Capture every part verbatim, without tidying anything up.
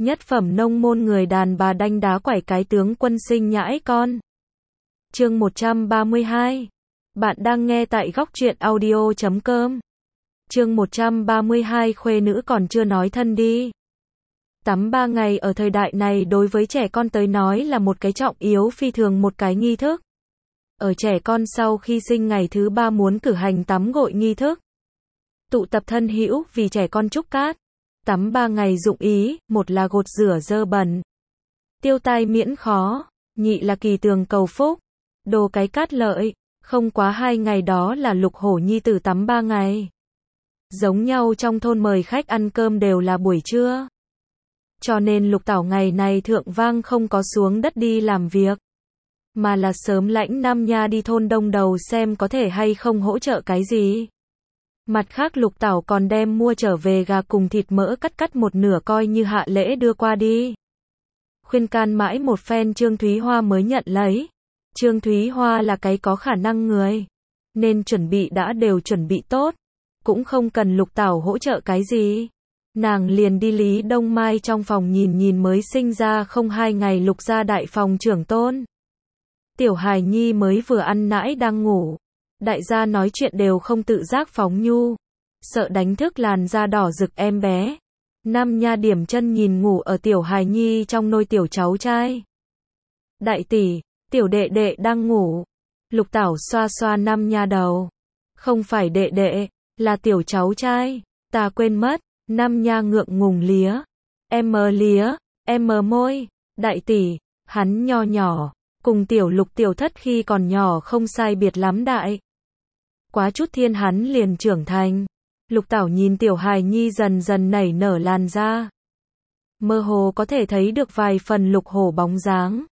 Nhất phẩm nông môn người đàn bà đanh đá quẩy cái tướng quân sinh nhãi con. Chương một trăm ba mươi hai. Bạn đang nghe tại góc truyện audio chấm com. Chương một trăm ba mươi hai khuê nữ còn chưa nói thân đi. Tắm ba ngày ở thời đại này đối với trẻ con tới nói là một cái trọng yếu phi thường một cái nghi thức. Ở trẻ con sau khi sinh ngày thứ ba muốn cử hành tắm gội nghi thức. Tụ tập thân hữu vì trẻ con trúc cát. Tắm ba ngày dụng ý, một là gột rửa dơ bẩn. Tiêu tai miễn khó, nhị là kỳ tường cầu phúc. Đồ cái cát lợi, không quá hai ngày đó là Lục Hổ nhi tử tắm ba ngày. Giống nhau trong thôn mời khách ăn cơm đều là buổi trưa. Cho nên Lục Tảo ngày này thượng vang không có xuống đất đi làm việc. Mà là sớm lãnh Nam Nha đi thôn Đông Đầu xem có thể hay không hỗ trợ cái gì. Mặt khác Lục Tảo còn đem mua trở về gà cùng thịt mỡ cắt cắt một nửa coi như hạ lễ đưa qua đi. Khuyên can mãi một phen Trương Thúy Hoa mới nhận lấy. Trương Thúy Hoa là cái có khả năng người. Nên chuẩn bị đã đều chuẩn bị tốt. Cũng không cần Lục Tảo hỗ trợ cái gì. Nàng liền đi Lý Đông Mai trong phòng nhìn nhìn mới sinh ra không hai ngày Lục gia đại phòng trưởng tôn. Tiểu hài nhi mới vừa ăn nãi đang ngủ. Đại gia nói chuyện đều không tự giác phóng nhu. Sợ đánh thức làn da đỏ rực em bé. Nam Nha điểm chân nhìn ngủ ở tiểu hài nhi trong nôi tiểu cháu trai. Đại tỷ, tiểu đệ đệ đang ngủ. Lục Tảo xoa xoa Nam Nha đầu. Không phải đệ đệ, là tiểu cháu trai. Ta quên mất. Nam Nha ngượng ngùng lía. Em mờ lía, em mờ môi. Đại tỷ, hắn nho nhỏ. Cùng tiểu Lục tiểu thất khi còn nhỏ không sai biệt lắm đại. Quá chút thiên hắn liền trưởng thành. Lục Tảo nhìn tiểu hài nhi dần dần nảy nở làn da. Mơ hồ có thể thấy được vài phần Lục Hổ bóng dáng.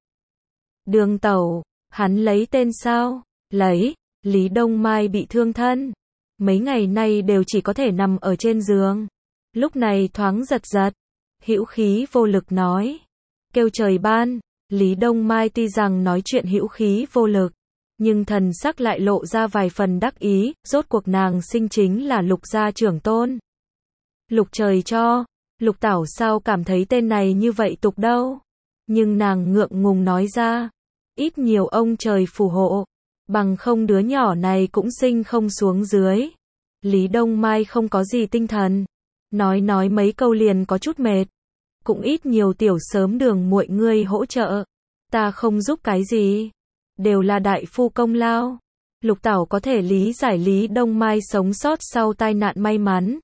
Đường Tẩu, hắn lấy tên sao? Lấy, Lý Đông Mai bị thương thân. Mấy ngày nay đều chỉ có thể nằm ở trên giường. Lúc này thoáng giật giật. Hữu khí vô lực nói. Kêu trời ban, Lý Đông Mai tuy rằng nói chuyện hữu khí vô lực. Nhưng thần sắc lại lộ ra vài phần đắc ý, rốt cuộc nàng sinh chính là Lục gia trưởng tôn. Lục trời cho, Lục Tảo sao cảm thấy tên này như vậy tục đâu. Nhưng nàng ngượng ngùng nói ra, ít nhiều ông trời phù hộ, bằng không đứa nhỏ này cũng sinh không xuống dưới. Lý Đông Mai không có gì tinh thần, nói nói mấy câu liền có chút mệt. Cũng ít nhiều tiểu sớm đường muội ngươi hỗ trợ, ta không giúp cái gì. Đều là đại phu công lao. Lục Tảo có thể lý giải Lý Đông Mai sống sót sau tai nạn may mắn.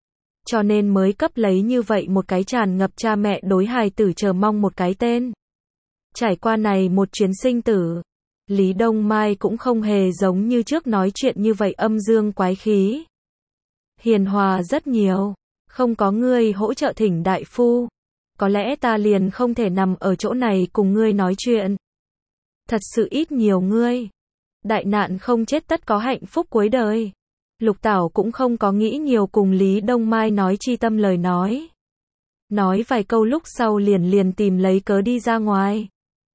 Cho nên mới cấp lấy như vậy một cái tràn ngập cha mẹ đối hài tử chờ mong một cái tên. Trải qua này một chuyến sinh tử, Lý Đông Mai cũng không hề giống như trước nói chuyện như vậy âm dương quái khí. Hiền hòa rất nhiều, không có ngươi hỗ trợ thỉnh đại phu. Có lẽ ta liền không thể nằm ở chỗ này cùng ngươi nói chuyện. Thật sự ít nhiều ngươi. Đại nạn không chết tất có hạnh phúc cuối đời. Lục Tảo cũng không có nghĩ nhiều cùng Lý Đông Mai nói chi tâm lời nói. Nói vài câu lúc sau liền liền tìm lấy cớ đi ra ngoài.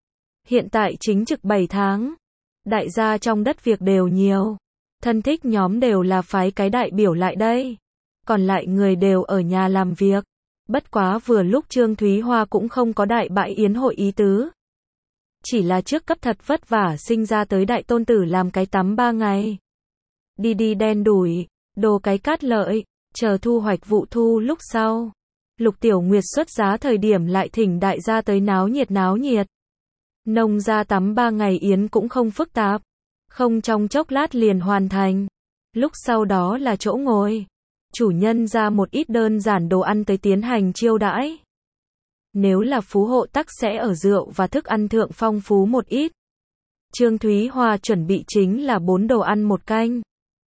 Hiện tại chính trực bảy tháng. Đại gia trong đất việc đều nhiều. Thân thích nhóm đều là phái cái đại biểu lại đây. Còn lại người đều ở nhà làm việc. Bất quá vừa lúc Trương Thúy Hoa cũng không có đại bãi yến hội ý tứ. Chỉ là trước cấp thật vất vả sinh ra tới đại tôn tử làm cái tắm ba ngày. Đi đi đen đủi, đồ cái cát lợi, chờ thu hoạch vụ thu lúc sau. Lục Tiểu Nguyệt xuất giá thời điểm lại thỉnh đại gia tới náo nhiệt náo nhiệt. Nông gia tắm ba ngày yến cũng không phức tạp. Không trong chốc lát liền hoàn thành. Lúc sau đó là chỗ ngồi. Chủ nhân ra một ít đơn giản đồ ăn tới tiến hành chiêu đãi. Nếu là phú hộ tắc sẽ ở rượu và thức ăn thượng phong phú một ít. Trương Thúy Hoa chuẩn bị chính là bốn đồ ăn một canh.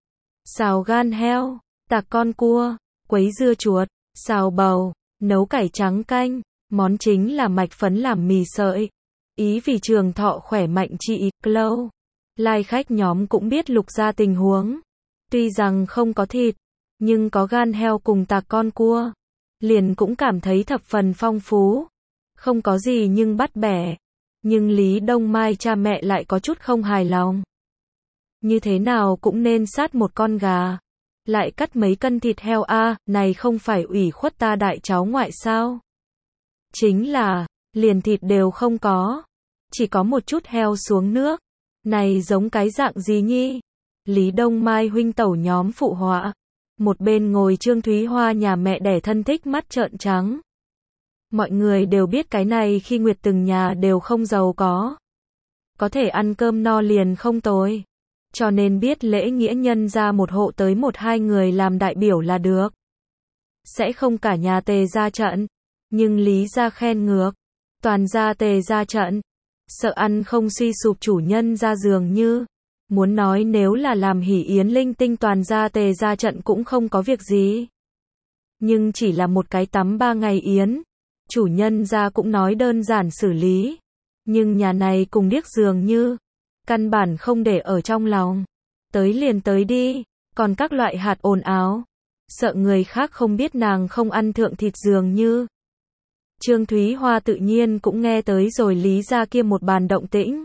Xào gan heo, tạc con cua, quấy dưa chuột, xào bầu, nấu cải trắng canh. Món chính là mạch phấn làm mì sợi. Ý vì trường thọ khỏe mạnh chị lâu. Lai khách nhóm cũng biết Lục gia tình huống. Tuy rằng không có thịt, nhưng có gan heo cùng tạc con cua. Liền cũng cảm thấy thập phần phong phú. Không có gì nhưng bắt bẻ. Nhưng Lý Đông Mai cha mẹ lại có chút không hài lòng. Như thế nào cũng nên sát một con gà. Lại cắt mấy cân thịt heo a, à, này không phải ủy khuất ta đại cháu ngoại sao? Chính là, liền thịt đều không có. Chỉ có một chút heo xuống nước. Này giống cái dạng gì nhi? Lý Đông Mai huynh tẩu nhóm phụ họa. Một bên ngồi Trương Thúy Hoa nhà mẹ đẻ thân thích mắt trợn trắng. Mọi người đều biết cái này khi Nguyệt từng nhà đều không giàu có. Có thể ăn cơm no liền không tồi. Cho nên biết lễ nghĩa nhân ra một hộ tới một hai người làm đại biểu là được. Sẽ không cả nhà tề ra trận. Nhưng Lý ra khen ngược. Toàn gia tề ra trận. Sợ ăn không suy sụp chủ nhân ra giường như. Muốn nói nếu là làm hỉ yến linh tinh toàn gia tề ra trận cũng không có việc gì. Nhưng chỉ là một cái tắm ba ngày yến. Chủ nhân ra cũng nói đơn giản xử lý. Nhưng nhà này cùng điếc dường như. Căn bản không để ở trong lòng. Tới liền tới đi. Còn các loại hạt ồn áo. Sợ người khác không biết nàng không ăn thượng thịt dường như. Trương Thúy Hoa tự nhiên cũng nghe tới rồi Lý ra kia một bàn động tĩnh.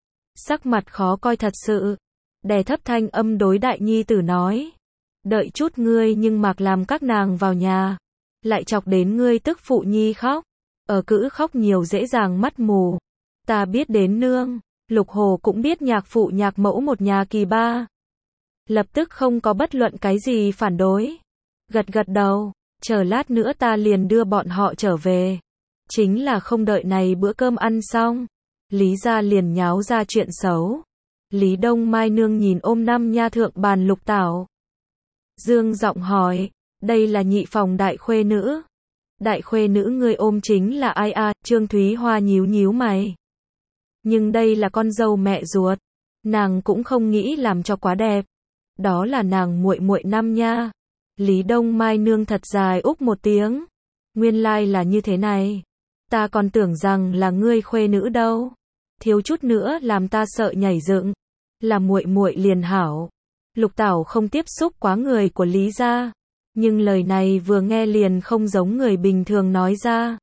Sắc mặt khó coi thật sự. Đè thấp thanh âm đối đại nhi tử nói. Đợi chút ngươi nhưng mặc làm các nàng vào nhà. Lại chọc đến ngươi tức phụ nhi khóc. Ở cữ khóc nhiều dễ dàng mắt mù. Ta biết đến nương. Lục Hồ cũng biết nhạc phụ nhạc mẫu một nhà kỳ ba. Lập tức không có bất luận cái gì phản đối. Gật gật đầu. Chờ lát nữa ta liền đưa bọn họ trở về. Chính là không đợi này bữa cơm ăn xong. Lý gia liền nháo ra chuyện xấu. Lý Đông Mai nương nhìn ôm năm nha thượng bàn Lục Tảo. Dương giọng hỏi. Đây là nhị phòng đại khuê nữ. Đại khuê nữ người ôm chính là ai à? Trương Thúy Hoa nhíu nhíu mày. Nhưng đây là con dâu mẹ ruột. Nàng cũng không nghĩ làm cho quá đẹp. Đó là nàng muội muội năm nha. Lý Đông Mai nương thật dài úc một tiếng. Nguyên lai là như thế này. Ta còn tưởng rằng là ngươi khuê nữ đâu. Thiếu chút nữa làm ta sợ nhảy dựng. Là muội muội liền hảo. Lục Tảo không tiếp xúc quá người của Lý gia. Nhưng lời này vừa nghe liền không giống người bình thường nói ra.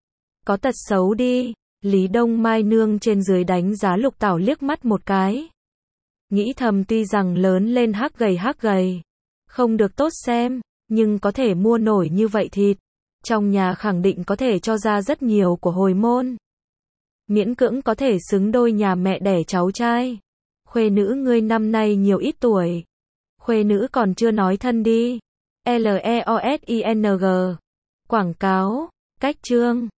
Có tật xấu đi. Lý Đông Mai nương trên dưới đánh giá Lục Tảo liếc mắt một cái. Nghĩ thầm tuy rằng lớn lên hắc gầy hắc gầy. Không được tốt xem. Nhưng có thể mua nổi như vậy thịt. Trong nhà khẳng định có thể cho ra rất nhiều của hồi môn. Miễn cưỡng có thể xứng đôi nhà mẹ đẻ cháu trai. Khuê nữ ngươi năm nay nhiều ít tuổi. Khuê nữ còn chưa nói thân đi. L E O S I N G. Quảng cáo. Cách chương.